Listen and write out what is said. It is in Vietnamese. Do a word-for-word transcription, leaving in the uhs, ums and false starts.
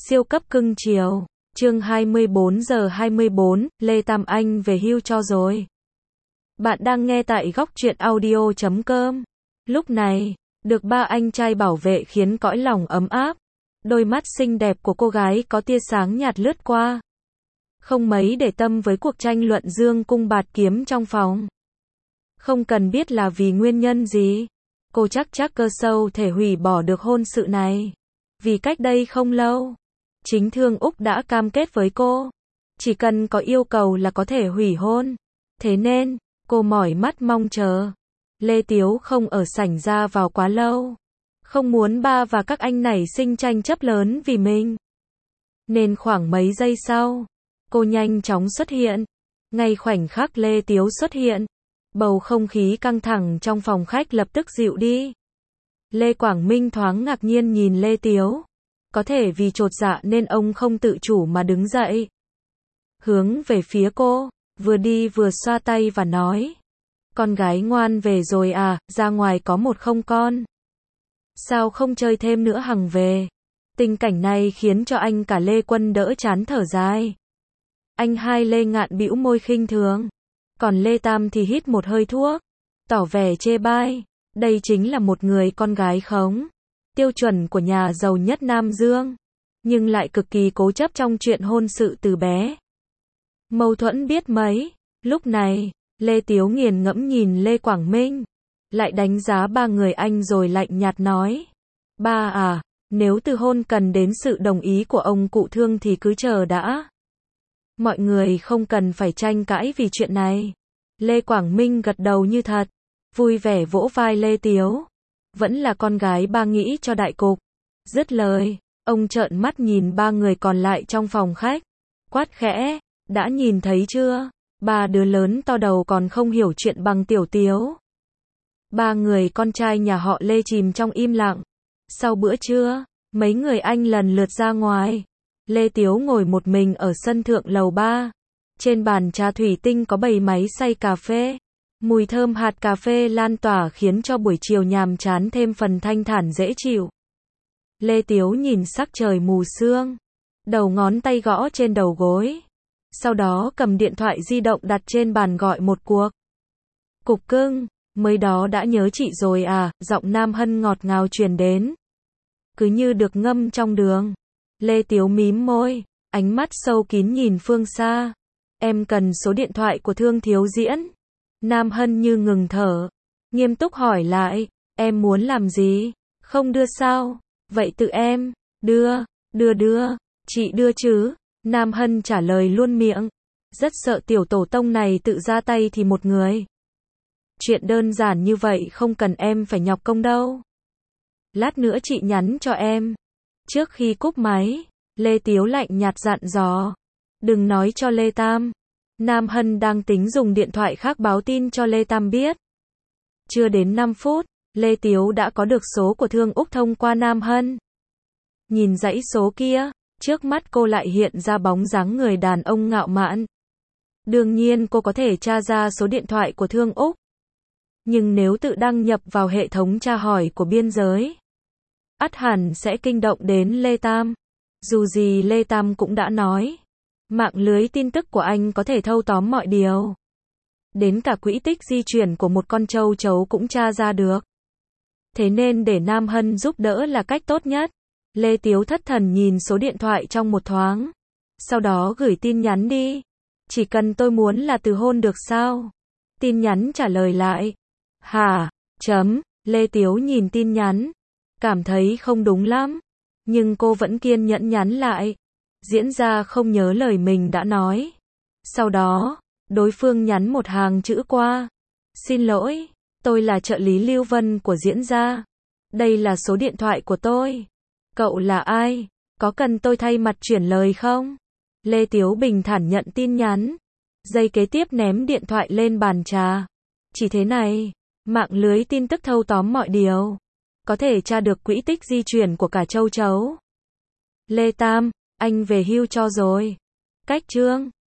Siêu cấp cưng chiều. Chương hai mươi bốn giờ hai mươi bốn, Lê Tam Anh về hưu cho rồi. Bạn đang nghe tại góc truyện audio chấm com. Lúc này, được ba anh trai bảo vệ khiến cõi lòng ấm áp. Đôi mắt xinh đẹp của cô gái có tia sáng nhạt lướt qua. Không mấy để tâm với cuộc tranh luận dương cung bạt kiếm trong phòng. Không cần biết là vì nguyên nhân gì. Cô chắc chắc cơ sâu thể hủy bỏ được hôn sự này. Vì cách đây không lâu, chính Thương Úc đã cam kết với cô. Chỉ cần có yêu cầu là có thể hủy hôn. Thế nên, cô mỏi mắt mong chờ. Lê Tiếu không ở sảnh ra vào quá lâu. Không muốn ba và các anh nảy sinh tranh chấp lớn vì mình. Nên khoảng mấy giây sau, cô nhanh chóng xuất hiện. Ngay khoảnh khắc Lê Tiếu xuất hiện, bầu không khí căng thẳng trong phòng khách lập tức dịu đi. Lê Quảng Minh thoáng ngạc nhiên nhìn Lê Tiếu. Có thể vì chột dạ nên ông không tự chủ mà đứng dậy. Hướng về phía cô, vừa đi vừa xoa tay và nói. Con gái ngoan về rồi à, ra ngoài có một không con. Sao không chơi thêm nữa hằng về. Tình cảnh này khiến cho anh cả Lê Quân đỡ chán thở dài. Anh hai Lê Ngạn bĩu môi khinh thường. Còn Lê Tam thì hít một hơi thuốc. Tỏ vẻ chê bai. Đây chính là một người con gái khống. Tiêu chuẩn của nhà giàu nhất Nam Dương. Nhưng lại cực kỳ cố chấp trong chuyện hôn sự từ bé. Mâu thuẫn biết mấy. Lúc này, Lê Tiếu nghiền ngẫm nhìn Lê Quảng Minh. Lại đánh giá ba người anh rồi lạnh nhạt nói. Ba à, nếu từ hôn cần đến sự đồng ý của ông cụ Thương thì cứ chờ đã. Mọi người không cần phải tranh cãi vì chuyện này. Lê Quảng Minh gật đầu như thật. Vui vẻ vỗ vai Lê Tiếu. Vẫn là con gái ba nghĩ cho đại cục. Dứt lời, ông trợn mắt nhìn ba người còn lại trong phòng khách. Quát khẽ, đã nhìn thấy chưa? Ba đứa lớn to đầu còn không hiểu chuyện bằng tiểu Tiếu. Ba người con trai nhà họ Lê chìm trong im lặng. Sau bữa trưa, mấy người anh lần lượt ra ngoài. Lê Tiếu ngồi một mình ở sân thượng lầu ba. Trên bàn trà thủy tinh có bày máy xay cà phê. Mùi thơm hạt cà phê lan tỏa khiến cho buổi chiều nhàm chán thêm phần thanh thản dễ chịu. Lê Tiếu nhìn sắc trời mù sương. Đầu ngón tay gõ trên đầu gối. Sau đó cầm điện thoại di động đặt trên bàn gọi một cuộc. Cục cưng, mới đó đã nhớ chị rồi à, giọng Nam Hân ngọt ngào truyền đến. Cứ như được ngâm trong đường. Lê Tiếu mím môi, ánh mắt sâu kín nhìn phương xa. Em cần số điện thoại của Thương Thiếu Diễn. Nam Hân như ngừng thở. Nghiêm túc hỏi lại, em muốn làm gì? Không đưa sao? Vậy tự em, đưa, đưa đưa, chị đưa chứ? Nam Hân trả lời luôn miệng. Rất sợ tiểu tổ tông này tự ra tay thì một người. Chuyện đơn giản như vậy không cần em phải nhọc công đâu. Lát nữa chị nhắn cho em. Trước khi cúp máy, Lê Tiếu lạnh nhạt dặn dò. Đừng nói cho Lê Tam. Nam Hân đang tính dùng điện thoại khác báo tin cho Lê Tam biết. Chưa đến năm phút, Lê Tiếu đã có được số của Thương Úc thông qua Nam Hân. Nhìn dãy số kia, trước mắt cô lại hiện ra bóng dáng người đàn ông ngạo mạn. Đương nhiên cô có thể tra ra số điện thoại của Thương Úc. Nhưng nếu tự đăng nhập vào hệ thống tra hỏi của biên giới, ắt hẳn sẽ kinh động đến Lê Tam. Dù gì Lê Tam cũng đã nói. Mạng lưới tin tức của anh có thể thâu tóm mọi điều. Đến cả quỹ tích di chuyển của một con trâu chấu cũng tra ra được. Thế nên để Nam Hân giúp đỡ là cách tốt nhất. Lê Tiếu thất thần nhìn số điện thoại trong một thoáng. Sau đó gửi tin nhắn đi. Chỉ cần tôi muốn là từ hôn được sao? Tin nhắn trả lời lại. Hả? Chấm. Lê Tiếu nhìn tin nhắn. Cảm thấy không đúng lắm. Nhưng cô vẫn kiên nhẫn nhắn lại. Diễn ra không nhớ lời mình đã nói. Sau đó, đối phương nhắn một hàng chữ qua. Xin lỗi, tôi là trợ lý Lưu Vân của diễn gia. Đây là số điện thoại của tôi. Cậu là ai? Có cần tôi thay mặt chuyển lời không? Lê Tiếu bình thản nhận tin nhắn. Giây kế tiếp ném điện thoại lên bàn trà. Chỉ thế này, mạng lưới tin tức thâu tóm mọi điều. Có thể tra được quỹ tích di chuyển của cả châu chấu. Lê Tam, anh về hưu cho rồi. Cách chương